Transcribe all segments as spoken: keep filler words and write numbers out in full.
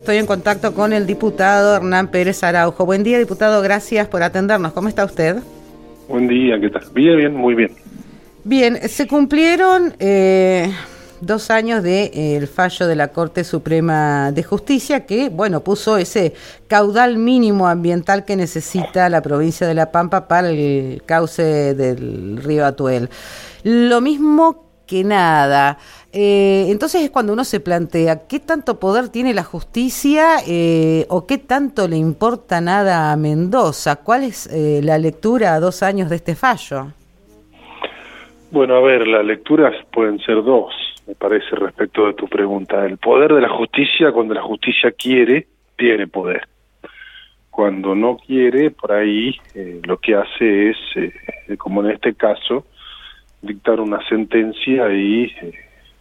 Estoy en contacto con el diputado Hernán Pérez Araujo. Buen día, diputado, gracias por atendernos. ¿Cómo está usted? Buen día, ¿qué tal? Bien, bien, muy bien. Bien, se cumplieron eh, dos años del de, eh, fallo de la Corte Suprema de Justicia que, bueno, puso ese caudal mínimo ambiental que necesita la provincia de La Pampa para el cauce del río Atuel. Lo mismo que nada. Eh, entonces es cuando uno se plantea qué tanto poder tiene la justicia eh, o qué tanto le importa nada a Mendoza. ¿Cuál es eh, la lectura a dos años de este fallo? Bueno, a ver, las lecturas pueden ser dos, me parece, respecto de tu pregunta. El poder de la justicia, cuando la justicia quiere, tiene poder. Cuando no quiere, por ahí eh, lo que hace es, eh, como en este caso, dictar una sentencia y eh,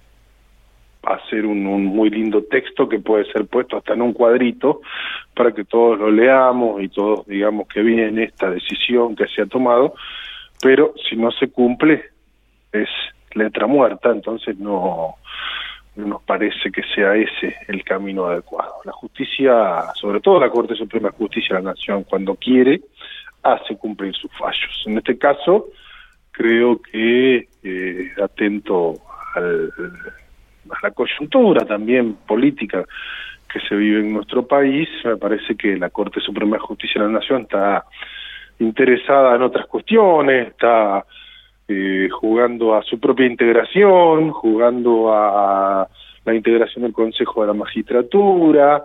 hacer un, un muy lindo texto que puede ser puesto hasta en un cuadrito para que todos lo leamos y todos digamos que bien esta decisión que se ha tomado, pero si no se cumple es letra muerta, entonces no, no nos parece que sea ese el camino adecuado. La justicia, sobre todo la Corte Suprema de Justicia de la Nación, cuando quiere, hace cumplir sus fallos. En este caso, creo que eh, atento al, a la coyuntura también política que se vive en nuestro país, me parece que la Corte Suprema de Justicia de la Nación está interesada en otras cuestiones, está eh, jugando a su propia integración, jugando a la integración del Consejo de la Magistratura,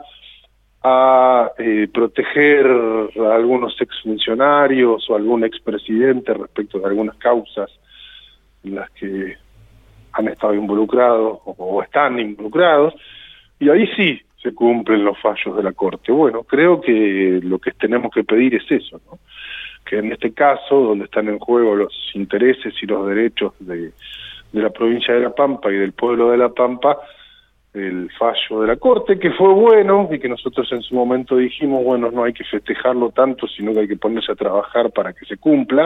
a eh, proteger a algunos exfuncionarios o algún expresidente respecto de algunas causas en las que han estado involucrados o, o están involucrados, y ahí sí se cumplen los fallos de la Corte. Bueno, creo que lo que tenemos que pedir es eso, ¿no? Que en este caso, donde están en juego los intereses y los derechos de, de la provincia de La Pampa y del pueblo de La Pampa, el fallo de la Corte, que fue bueno y que nosotros en su momento dijimos, bueno, no hay que festejarlo tanto, sino que hay que ponerse a trabajar para que se cumpla,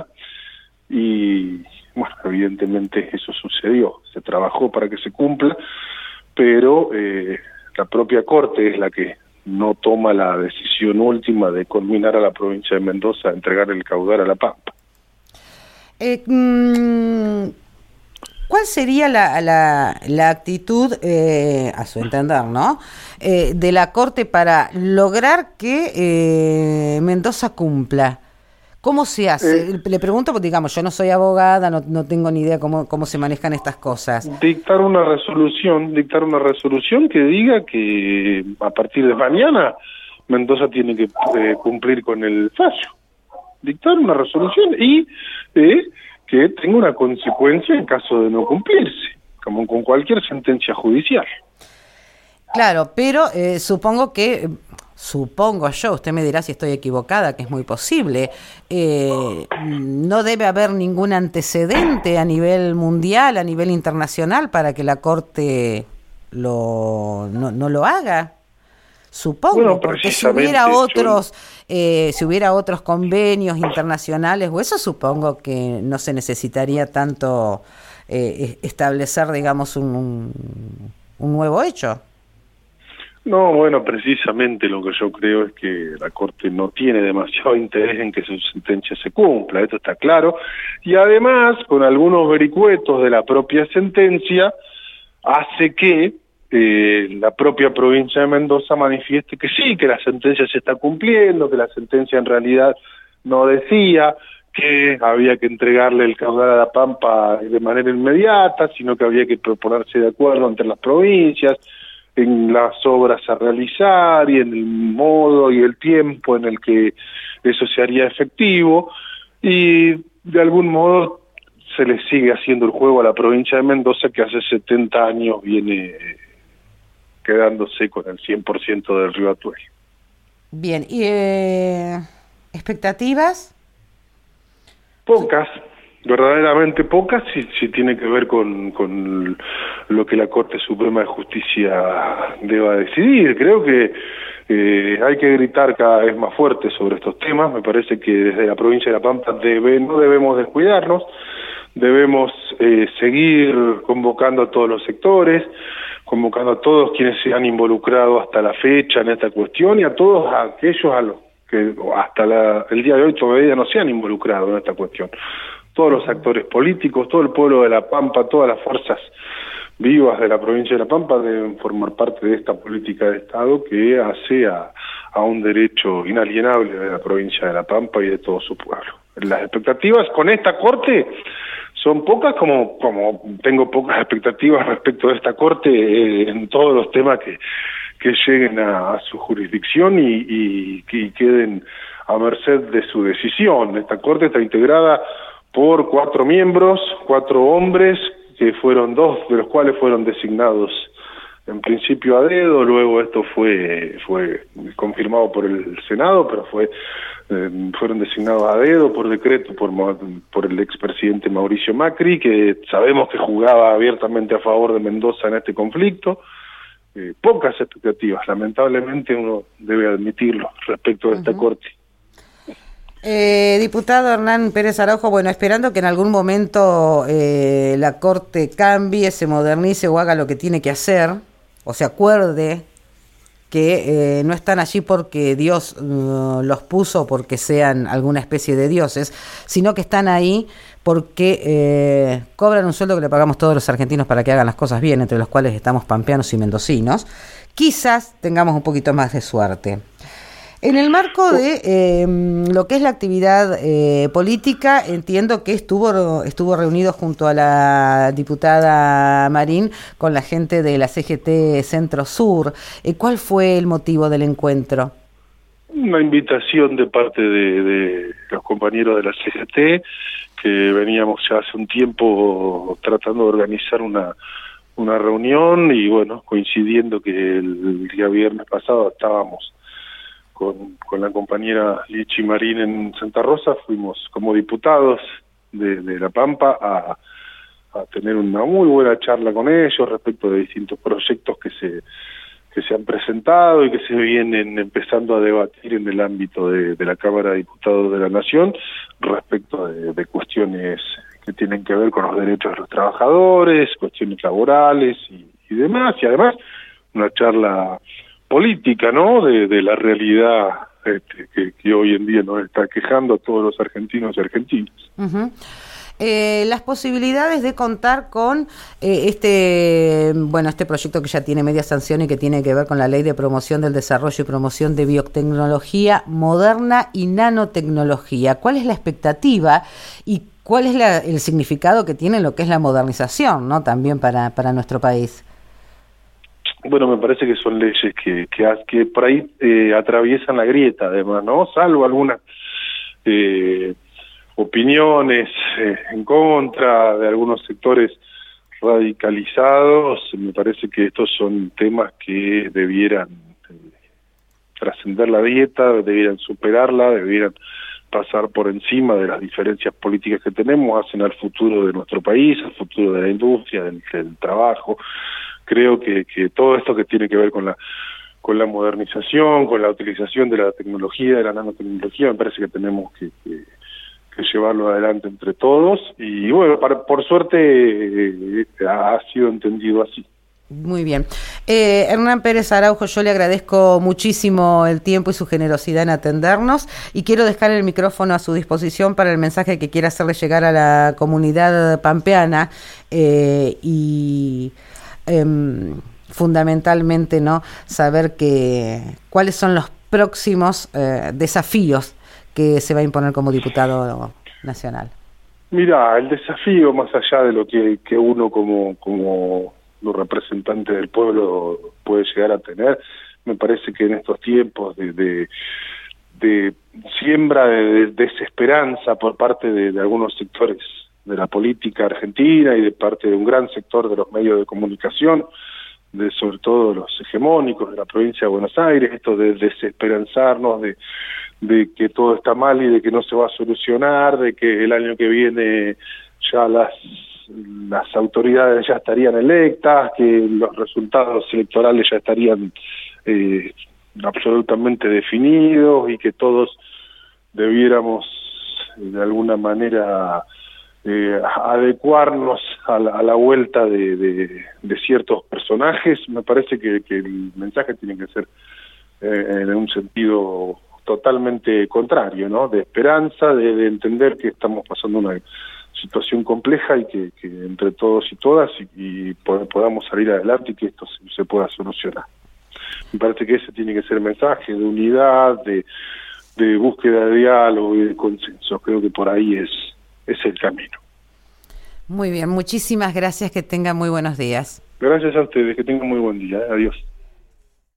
y bueno, evidentemente eso sucedió, se trabajó para que se cumpla, pero eh, la propia Corte es la que no toma la decisión última de conminar a la provincia de Mendoza a entregar el caudal a La Pampa. Eh, mmm... ¿Cuál sería la, la, la actitud, eh, a su entender, ¿no? Eh, de la Corte para lograr que eh, Mendoza cumpla? ¿Cómo se hace? Eh, Le pregunto, porque digamos, yo no soy abogada, no, no tengo ni idea cómo, cómo se manejan estas cosas. Dictar una resolución, dictar una resolución que diga que a partir de mañana Mendoza tiene que eh, cumplir con el fallo. Dictar una resolución y... Eh, que tenga una consecuencia en caso de no cumplirse, como con cualquier sentencia judicial. Claro, pero eh, supongo que, supongo yo, usted me dirá si estoy equivocada, que es muy posible, eh, no debe haber ningún antecedente a nivel mundial, a nivel internacional, para que la Corte lo no, no lo haga. Supongo, bueno, porque si hubiera otros, eh, si hubiera otros convenios internacionales o eso, supongo que no se necesitaría tanto eh, establecer, digamos, un, un, un nuevo hecho. No, bueno, precisamente lo que yo creo es que la Corte no tiene demasiado interés en que su sentencia se cumpla, esto está claro, y además, con algunos vericuetos de la propia sentencia, hace que Eh, la propia provincia de Mendoza manifieste que sí, que la sentencia se está cumpliendo, que la sentencia en realidad no decía que había que entregarle el caudal a La Pampa de manera inmediata, sino que había que proponerse de acuerdo entre las provincias en las obras a realizar y en el modo y el tiempo en el que eso se haría efectivo, y de algún modo se le sigue haciendo el juego a la provincia de Mendoza, que hace setenta años viene quedándose con el cien por ciento del río Atuel. Bien, ¿y eh, expectativas? Pocas, verdaderamente pocas, si, si tiene que ver con, con lo que la Corte Suprema de Justicia deba decidir. Creo que eh, hay que gritar cada vez más fuerte sobre estos temas. Me parece que desde la provincia de La Pampa debe, no debemos descuidarnos debemos eh, seguir convocando a todos los sectores, convocando a todos quienes se han involucrado hasta la fecha en esta cuestión y a todos aquellos a los que hasta la, el día de hoy todavía no se han involucrado en esta cuestión. Todos los actores políticos, todo el pueblo de La Pampa, todas las fuerzas vivas de la provincia de La Pampa deben formar parte de esta política de Estado que hace a, a un derecho inalienable de la provincia de La Pampa y de todo su pueblo. Las expectativas con esta corte son pocas, como como tengo pocas expectativas respecto de esta corte eh, en todos los temas que, que lleguen a, a su jurisdicción y, y que queden a merced de su decisión. Esta corte está integrada por cuatro miembros, cuatro hombres, que fueron dos de los cuales fueron designados en principio a dedo, luego esto fue fue confirmado por el Senado, pero fue eh, fueron designados a dedo por decreto por por el expresidente Mauricio Macri, que sabemos que jugaba abiertamente a favor de Mendoza en este conflicto. Eh, pocas expectativas, lamentablemente uno debe admitirlo respecto a esta uh-huh. corte. Eh, diputado Hernán Pérez Araujo, bueno, esperando que en algún momento eh, la Corte cambie, se modernice o haga lo que tiene que hacer, o se acuerde que eh, no están allí porque Dios uh, los puso, porque sean alguna especie de dioses, sino que están ahí porque eh, cobran un sueldo que le pagamos todos los argentinos para que hagan las cosas bien, entre los cuales estamos pampeanos y mendocinos. Quizás tengamos un poquito más de suerte. En el marco de eh, lo que es la actividad eh, política, entiendo que estuvo estuvo reunido junto a la diputada Marín con la gente de la C G T Centro Sur. Eh, ¿Cuál fue el motivo del encuentro? Una invitación de parte de, de los compañeros de la C G T, que veníamos ya hace un tiempo tratando de organizar una una reunión y bueno, coincidiendo que el día viernes pasado estábamos Con, con la compañera Lichi Marín en Santa Rosa, fuimos como diputados de, de La Pampa a, a tener una muy buena charla con ellos respecto de distintos proyectos que se que se han presentado y que se vienen empezando a debatir en el ámbito de, de la Cámara de Diputados de la Nación respecto de, de cuestiones que tienen que ver con los derechos de los trabajadores, cuestiones laborales y, y demás, y además una charla política, ¿no?, de, de la realidad este, que, que hoy en día nos está quejando a todos los argentinos y argentinas. Uh-huh. Eh, las posibilidades de contar con eh, este bueno este proyecto que ya tiene media sanción y que tiene que ver con la Ley de Promoción del Desarrollo y Promoción de Biotecnología Moderna y Nanotecnología. ¿Cuál es la expectativa y cuál es la, el significado que tiene lo que es la modernización, ¿no?, también para, para nuestro país? Bueno, me parece que son leyes que que, que por ahí eh, atraviesan la grieta, además, ¿no? Salvo algunas eh, opiniones eh, en contra de algunos sectores radicalizados, me parece que estos son temas que debieran eh, trascender la grieta, debieran superarla, debieran pasar por encima de las diferencias políticas que tenemos, hacen al futuro de nuestro país, al futuro de la industria, del, del trabajo. Creo que, que todo esto que tiene que ver con la con la modernización, con la utilización de la tecnología, de la nanotecnología, me parece que tenemos que, que, que llevarlo adelante entre todos y bueno, para, por suerte eh, ha sido entendido así. Muy bien. Eh, Hernán Pérez Araujo, yo le agradezco muchísimo el tiempo y su generosidad en atendernos y quiero dejar el micrófono a su disposición para el mensaje que quiera hacerle llegar a la comunidad pampeana eh, y eh, fundamentalmente no saber que cuáles son los próximos eh, desafíos que se va a imponer como diputado nacional. Mira, el desafío más allá de lo que, que uno como como los representantes del pueblo puede llegar a tener, me parece que en estos tiempos de, de, de siembra de, de desesperanza por parte de, de algunos sectores de la política argentina y de parte de un gran sector de los medios de comunicación, de sobre todo los hegemónicos de la provincia de Buenos Aires, esto de desesperanzarnos, de, de que todo está mal y de que no se va a solucionar, de que el año que viene ya las las autoridades ya estarían electas, que los resultados electorales ya estarían eh, absolutamente definidos y que todos debiéramos de alguna manera eh, adecuarnos a la, a la vuelta de, de, de ciertos personajes. Me parece que, que el mensaje tiene que ser eh, en un sentido totalmente contrario, ¿no? De esperanza, de, de entender que estamos pasando una situación compleja y que, que entre todos y todas y, y podamos salir adelante y que esto se, se pueda solucionar. Me parece que ese tiene que ser el mensaje de unidad, de, de búsqueda de diálogo y de consenso. Creo que por ahí es, es el camino. Muy bien, muchísimas gracias, que tengan muy buenos días. Gracias a ustedes, que tengan muy buen día. Adiós.